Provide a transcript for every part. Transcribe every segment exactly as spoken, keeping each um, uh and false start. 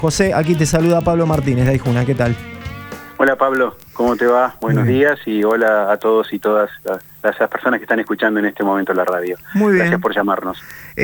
José, aquí te saluda Pablo Martínez de Aijuna, ¿qué tal? Hola Pablo, ¿cómo te va? Buenos Muy días y hola a todos y todas las, las personas que están escuchando en este momento la radio. Muy bien. Gracias por llamarnos.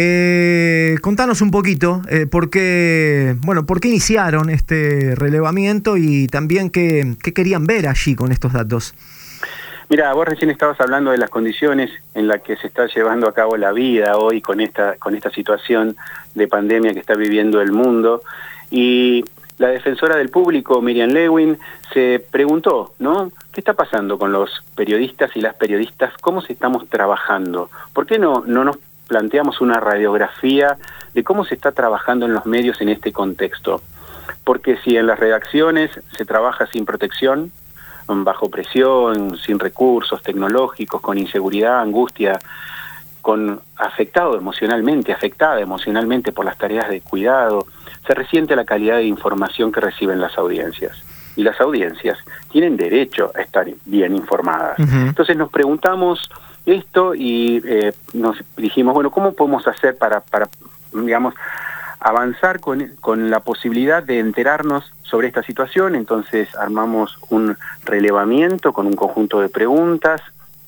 Eh, contanos un poquito, eh, por qué, bueno, por qué iniciaron este relevamiento y también qué, qué querían ver allí con estos datos. Mira, vos recién estabas hablando de las condiciones en las que se está llevando a cabo la vida hoy con esta, con esta situación de pandemia que está viviendo el mundo, y la defensora del público, Miriam Lewin, se preguntó, ¿no? ¿Qué está pasando con los periodistas y las periodistas? ¿Cómo se estamos trabajando? ¿Por qué no, no nos planteamos una radiografía de cómo se está trabajando en los medios en este contexto? Porque si en las redacciones se trabaja sin protección, bajo presión, sin recursos tecnológicos, con inseguridad, angustia, con afectado emocionalmente, afectada emocionalmente por las tareas de cuidado, se resiente la calidad de información que reciben las audiencias. Y las audiencias tienen derecho a estar bien informadas. Uh-huh. Entonces nos preguntamos esto y eh, nos dijimos, bueno, ¿cómo podemos hacer para, para digamos, avanzar con, con la posibilidad de enterarnos sobre esta situación? Entonces armamos un relevamiento con un conjunto de preguntas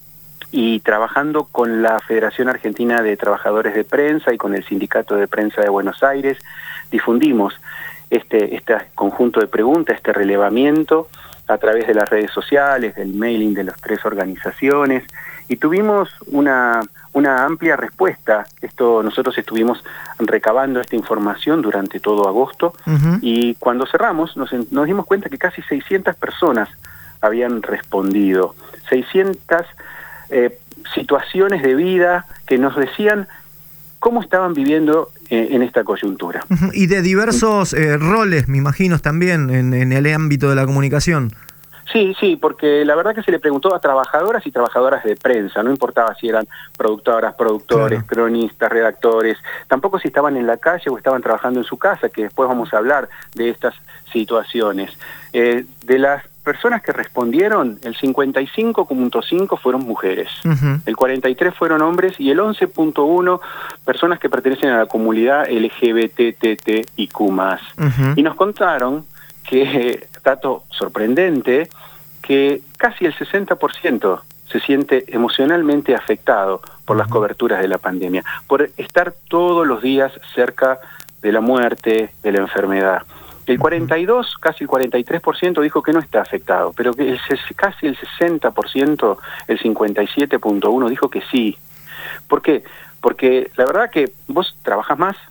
y trabajando con la Federación Argentina de Trabajadores de Prensa y con el Sindicato de Prensa de Buenos Aires, difundimos este, este conjunto de preguntas, este relevamiento a través de las redes sociales, del mailing de las tres organizaciones, y tuvimos una, una amplia respuesta. Esto, nosotros estuvimos recabando esta información durante todo agosto, uh-huh. y cuando cerramos nos, nos dimos cuenta que casi seiscientas personas habían respondido, seiscientas eh, situaciones de vida que nos decían cómo estaban viviendo eh, en esta coyuntura. Uh-huh. Y de diversos eh, roles, me imagino, también en, en el ámbito de la comunicación. Sí, sí, porque la verdad que se le preguntó a trabajadoras y trabajadoras de prensa, no importaba si eran productoras, productores, claro, cronistas, redactores, tampoco si estaban en la calle o estaban trabajando en su casa, que después vamos a hablar de estas situaciones. Eh, de las personas que respondieron, el cincuenta y cinco punto cinco fueron mujeres, uh-huh. el cuarenta y tres fueron hombres y el once punto uno personas que pertenecen a la comunidad L G B T T T I Q más. Uh-huh. Y nos contaron que, dato sorprendente, que casi el sesenta por ciento se siente emocionalmente afectado por las coberturas de la pandemia, por estar todos los días cerca de la muerte, de la enfermedad. El cuarenta y dos, casi el cuarenta y tres por ciento dijo que no está afectado, pero que el, casi el sesenta por ciento, el cincuenta y siete punto uno dijo que sí. ¿Por qué? Porque la verdad que vos trabajás más,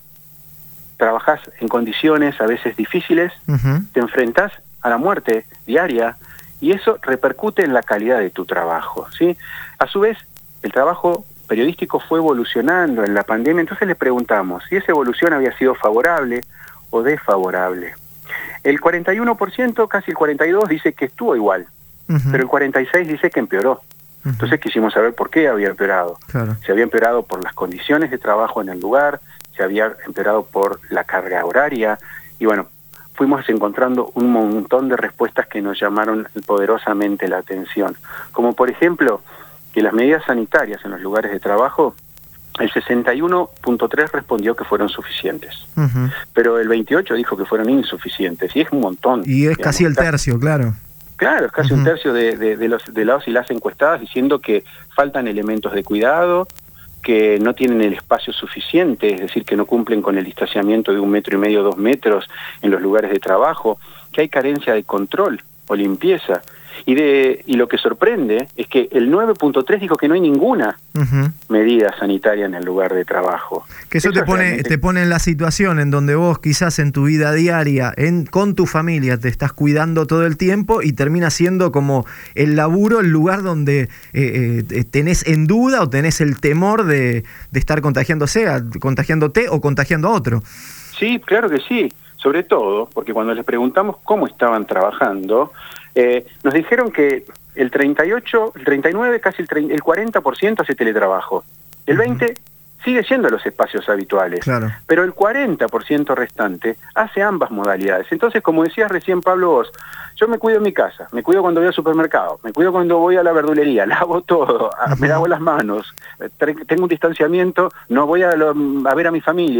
trabajás en condiciones a veces difíciles, uh-huh. te enfrentás a la muerte diaria y eso repercute en la calidad de tu trabajo, ¿sí? A su vez, el trabajo periodístico fue evolucionando en la pandemia, entonces le preguntamos si esa evolución había sido favorable o desfavorable. El cuarenta y uno por ciento, casi el cuarenta y dos por ciento, dice que estuvo igual, uh-huh. pero el cuarenta y seis por ciento dice que empeoró. Uh-huh. Entonces quisimos saber por qué había empeorado. Claro. Se había empeorado por las condiciones de trabajo en el lugar, se había empeorado por la carga horaria, y bueno, fuimos encontrando un montón de respuestas que nos llamaron poderosamente la atención. Como por ejemplo, que las medidas sanitarias en los lugares de trabajo, el sesenta y uno punto tres respondió que fueron suficientes, uh-huh. pero el veintiocho dijo que fueron insuficientes, y es un montón. Y es digamos, casi el tercio, claro. Claro, es casi uh-huh. un tercio de, de, de, los, de los y las encuestadas diciendo que faltan elementos de cuidado, que no tienen el espacio suficiente, es decir, que no cumplen con el distanciamiento de un metro y medio, dos metros en los lugares de trabajo, que hay carencia de control o limpieza. Y de y lo que sorprende es que el nueve punto tres dijo que no hay ninguna uh-huh. medida sanitaria en el lugar de trabajo. Que eso, eso te pone realmente... te pone en la situación en donde vos quizás en tu vida diaria, en con tu familia, te estás cuidando todo el tiempo y termina siendo como el laburo, el lugar donde eh, eh, tenés en duda o tenés el temor de, de estar contagiándose, contagiándote o contagiando a otro. Sí, claro que sí. Sobre todo porque cuando les preguntamos cómo estaban trabajando, eh, nos dijeron que el treinta y ocho, el treinta y nueve, casi el, treinta, el cuarenta por ciento hace teletrabajo. El veinte por ciento sigue siendo los espacios habituales, claro. pero el cuarenta por ciento restante hace ambas modalidades. Entonces, como decías recién, Pablo, vos, yo me cuido en mi casa, me cuido cuando voy al supermercado, me cuido cuando voy a la verdulería, lavo todo, uh-huh. me lavo las manos, tengo un distanciamiento, no voy a, lo, a ver a mi familia,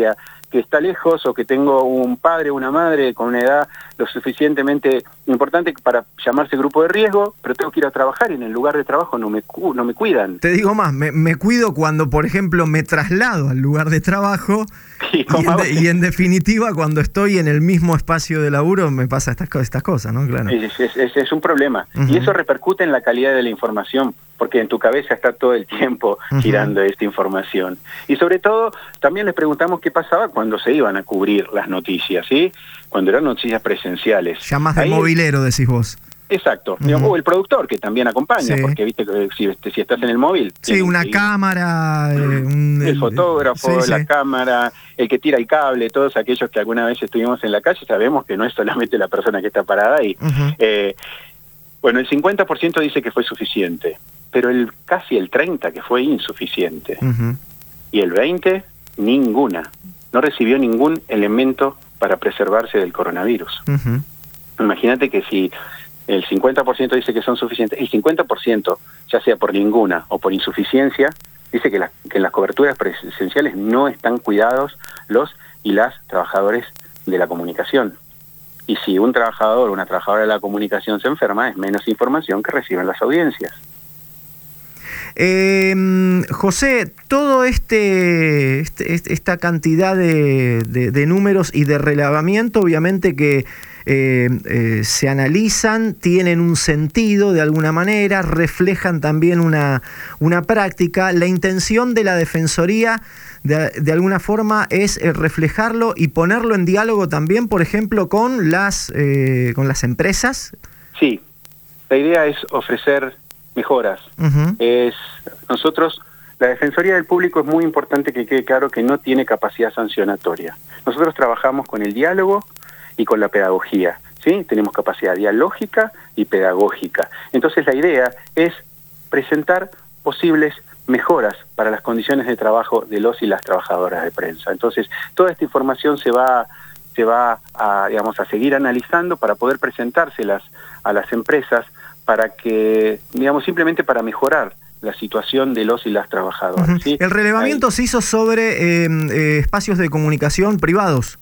que está lejos o que tengo un padre o una madre con una edad lo suficientemente importante para llamarse grupo de riesgo, pero tengo que ir a trabajar y en el lugar de trabajo no me, cu no me cuidan. Te digo más, me, me cuido cuando, por ejemplo, me traslado al lugar de trabajo sí, y, en de, y en definitiva cuando estoy en el mismo espacio de laburo me pasa estas, estas cosas, ¿no? Claro. Es, es, es, es un problema. Uh-huh. Y eso repercute en la calidad de la información, porque en tu cabeza está todo el tiempo girando uh-huh. esta información. Y sobre todo, también les preguntamos qué pasaba cuando se iban a cubrir las noticias, ¿sí? Cuando eran noticias presenciales. Ya más de Ahí, movilero, decís vos. Exacto. Uh-huh. O el productor, que también acompaña, sí. porque viste que si, si estás en el móvil... Sí, una que, cámara... Eh, un, el fotógrafo, sí, la sí. cámara, el que tira el cable, todos aquellos que alguna vez estuvimos en la calle, sabemos que no es solamente la persona que está parada ahí. Uh-huh. eh, bueno, el cincuenta por ciento dice que fue suficiente, pero el casi el treinta por ciento que fue insuficiente. Uh-huh. Y el veinte por ciento, ninguna. No recibió ningún elemento para preservarse del coronavirus. Uh-huh. Imagínate que si el cincuenta por ciento dice que son suficientes, el cincuenta por ciento, ya sea por ninguna o por insuficiencia, dice que, la, que en las coberturas presenciales no están cuidados los y las trabajadores de la comunicación. Y si un trabajador o una trabajadora de la comunicación se enferma, es menos información que reciben las audiencias. Eh, José, todo este, este esta cantidad de, de, de números y de relevamiento, obviamente que eh, eh, se analizan, tienen un sentido de alguna manera, reflejan también una, una práctica. La intención de la Defensoría de, de alguna forma es eh, reflejarlo y ponerlo en diálogo también, por ejemplo, con las, eh, con las empresas. Sí, la idea es ofrecer mejoras. Uh-huh. Es nosotros, la Defensoría del Público es muy importante que quede claro que no tiene capacidad sancionatoria. Nosotros trabajamos con el diálogo y con la pedagogía, ¿sí? Tenemos capacidad dialógica y pedagógica. Entonces la idea es presentar posibles mejoras para las condiciones de trabajo de los y las trabajadoras de prensa. Entonces toda esta información se va se va a, digamos, a seguir analizando para poder presentárselas a las empresas para que, digamos, simplemente para mejorar la situación de los y las trabajadoras. Uh-huh. ¿Sí? El relevamiento Ahí. se hizo sobre eh, eh, espacios de comunicación privados.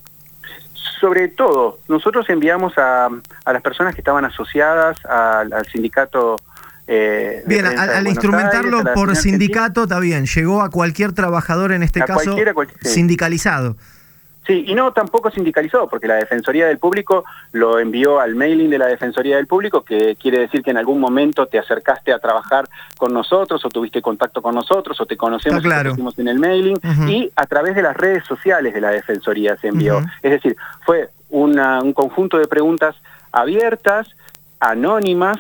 Sobre todo, nosotros enviamos a, a las personas que estaban asociadas al, al sindicato. Eh, bien, al, al instrumentarlo Aires, por sindicato, está bien, llegó a cualquier trabajador, en este a caso, cualquier, sí. sindicalizado. Sí, y no tampoco sindicalizado, porque la Defensoría del Público lo envió al mailing de la Defensoría del Público, que quiere decir que en algún momento te acercaste a trabajar con nosotros, o tuviste contacto con nosotros, o te conocemos y te pusimos en el mailing, uh-huh. y a través de las redes sociales de la Defensoría se envió. Uh-huh. Es decir, fue una, un conjunto de preguntas abiertas, anónimas,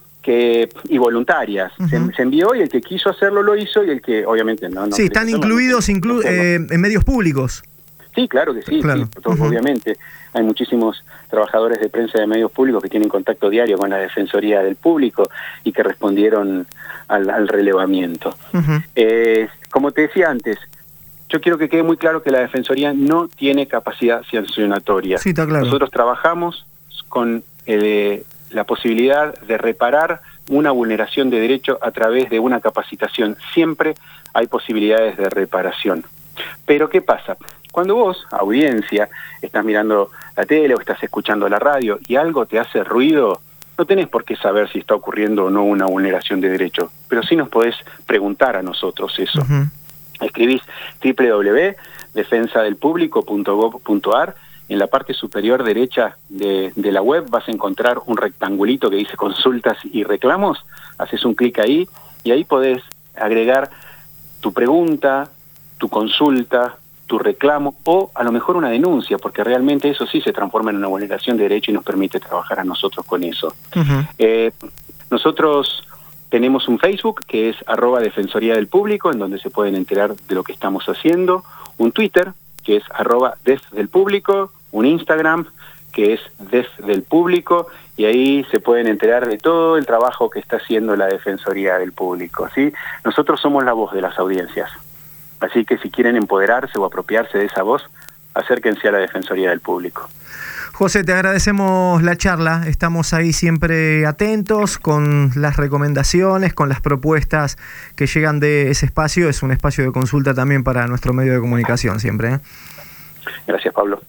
que y voluntarias. Uh-huh. se, se envió y el que quiso hacerlo lo hizo, y el que obviamente no... no sí, están incluidos no, inclu eh, en medios públicos. Sí, claro que sí, claro. sí todo, uh-huh. obviamente. Hay muchísimos trabajadores de prensa de medios públicos que tienen contacto diario con la Defensoría del Público y que respondieron al, al relevamiento. Uh-huh. eh, como te decía antes, yo quiero que quede muy claro que la Defensoría no tiene capacidad sancionatoria. Sí, está claro. Nosotros trabajamos con eh, la posibilidad de reparar una vulneración de derecho a través de una capacitación. Siempre hay posibilidades de reparación. Pero ¿qué pasa? Cuando vos, audiencia, estás mirando la tele o estás escuchando la radio y algo te hace ruido, no tenés por qué saber si está ocurriendo o no una vulneración de derecho, pero sí nos podés preguntar a nosotros eso. Uh-huh. Escribís doble u doble u doble u punto defensa del público punto gob punto ar, en la parte superior derecha de, de la web vas a encontrar un rectangulito que dice consultas y reclamos, haces un clic ahí y ahí podés agregar tu pregunta, tu consulta, tu reclamo o a lo mejor una denuncia, porque realmente eso sí se transforma en una vulneración de derecho y nos permite trabajar a nosotros con eso. Uh-huh. eh, nosotros tenemos un Facebook que es arroba Defensoría del Público, en donde se pueden enterar de lo que estamos haciendo, un Twitter que es arroba Def del Público, un Instagram que es Def del Público, y ahí se pueden enterar de todo el trabajo que está haciendo la Defensoría del Público, ¿sí? Nosotros somos la voz de las audiencias. Así que si quieren empoderarse o apropiarse de esa voz, acérquense a la Defensoría del Público. José, te agradecemos la charla. Estamos ahí siempre atentos con las recomendaciones, con las propuestas que llegan de ese espacio. Es un espacio de consulta también para nuestro medio de comunicación siempre, ¿eh? Gracias, Pablo.